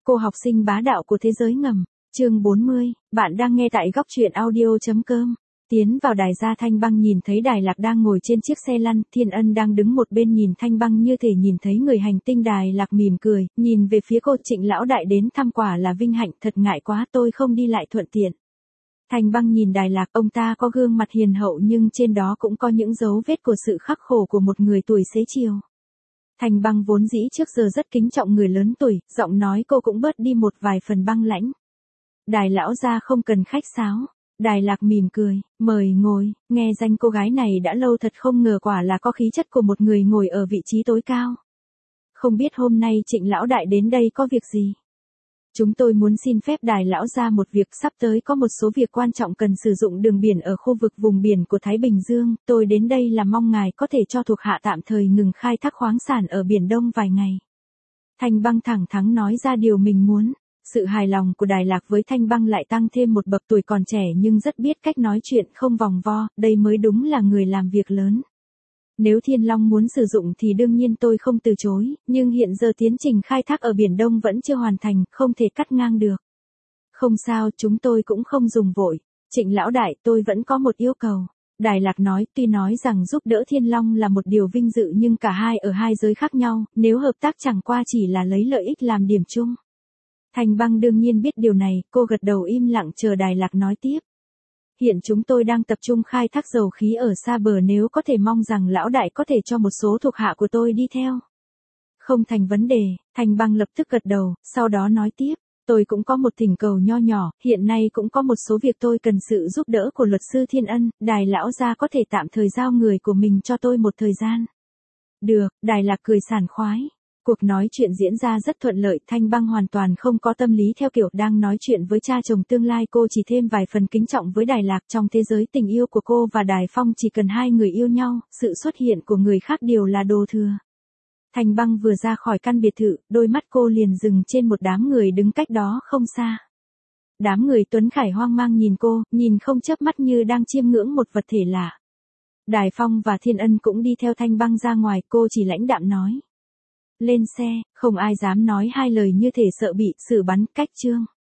Cô học sinh bá đạo của thế giới ngầm, chương 40, bạn đang nghe tại góc truyện audio.com. Tiến vào đài ra Thanh Băng nhìn thấy Đài Lạc đang ngồi trên chiếc xe lăn, Thiên Ân đang đứng một bên nhìn Thanh Băng như thể nhìn thấy người hành tinh. Đài Lạc mỉm cười, nhìn về phía cô. Trịnh lão đại đến thăm quả là vinh hạnh, thật ngại quá tôi không đi lại thuận tiện. Thanh Băng nhìn Đài Lạc, ông ta có gương mặt hiền hậu nhưng trên đó cũng có những dấu vết của sự khắc khổ của một người tuổi xế chiều. Thanh Băng vốn dĩ trước giờ rất kính trọng người lớn tuổi, giọng nói cô cũng bớt đi một vài phần băng lãnh. Đài lão gia không cần khách sáo. Đài Lạc mỉm cười, mời ngồi. Nghe danh cô gái này đã lâu, thật không ngờ quả là có khí chất của một người ngồi ở vị trí tối cao. Không biết hôm nay Trịnh lão đại đến đây có việc gì? Chúng tôi muốn xin phép Đài lão gia một việc, sắp tới có một số việc quan trọng cần sử dụng đường biển ở khu vực vùng biển của Thái Bình Dương. Tôi đến đây là mong ngài có thể cho thuộc hạ tạm thời ngừng khai thác khoáng sản ở Biển Đông vài ngày. Thanh Băng thẳng thắn nói ra điều mình muốn. Sự hài lòng của Đài Lạc với Thanh Băng lại tăng thêm một bậc. Tuổi còn trẻ nhưng rất biết cách nói chuyện không vòng vo, đây mới đúng là người làm việc lớn. Nếu Thiên Long muốn sử dụng thì đương nhiên tôi không từ chối, nhưng hiện giờ tiến trình khai thác ở Biển Đông vẫn chưa hoàn thành, không thể cắt ngang được. Không sao, chúng tôi cũng không dùng vội. Trịnh lão đại, tôi vẫn có một yêu cầu. Đài Lạc nói, tuy nói rằng giúp đỡ Thiên Long là một điều vinh dự nhưng cả hai ở hai giới khác nhau, nếu hợp tác chẳng qua chỉ là lấy lợi ích làm điểm chung. Thanh Băng đương nhiên biết điều này, cô gật đầu im lặng chờ Đài Lạc nói tiếp. Hiện chúng tôi đang tập trung khai thác dầu khí ở xa bờ, nếu có thể mong rằng lão đại có thể cho một số thuộc hạ của tôi đi theo. Không thành vấn đề. Thanh Băng lập tức gật đầu, sau đó nói tiếp. Tôi cũng có một thỉnh cầu nho nhỏ, hiện nay cũng có một số việc tôi cần sự giúp đỡ của luật sư Thiên Ân, Đài lão gia có thể tạm thời giao người của mình cho tôi một thời gian. Được, Đài Lạc cười sảng khoái. Cuộc nói chuyện diễn ra rất thuận lợi, Thanh Băng hoàn toàn không có tâm lý theo kiểu đang nói chuyện với cha chồng tương lai, cô chỉ thêm vài phần kính trọng với Đài Lạc. Trong thế giới tình yêu của cô và Đài Phong chỉ cần hai người yêu nhau, sự xuất hiện của người khác đều là đồ thừa. Thanh Băng vừa ra khỏi căn biệt thự, đôi mắt cô liền dừng trên một đám người đứng cách đó không xa. Đám người tuấn khải hoang mang nhìn cô, nhìn không chớp mắt như đang chiêm ngưỡng một vật thể lạ. Đài Phong và Thiên Ân cũng đi theo Thanh Băng ra ngoài, cô chỉ lãnh đạm nói. Lên xe, không ai dám nói hai lời như thể sợ bị xử bắn. Cách chương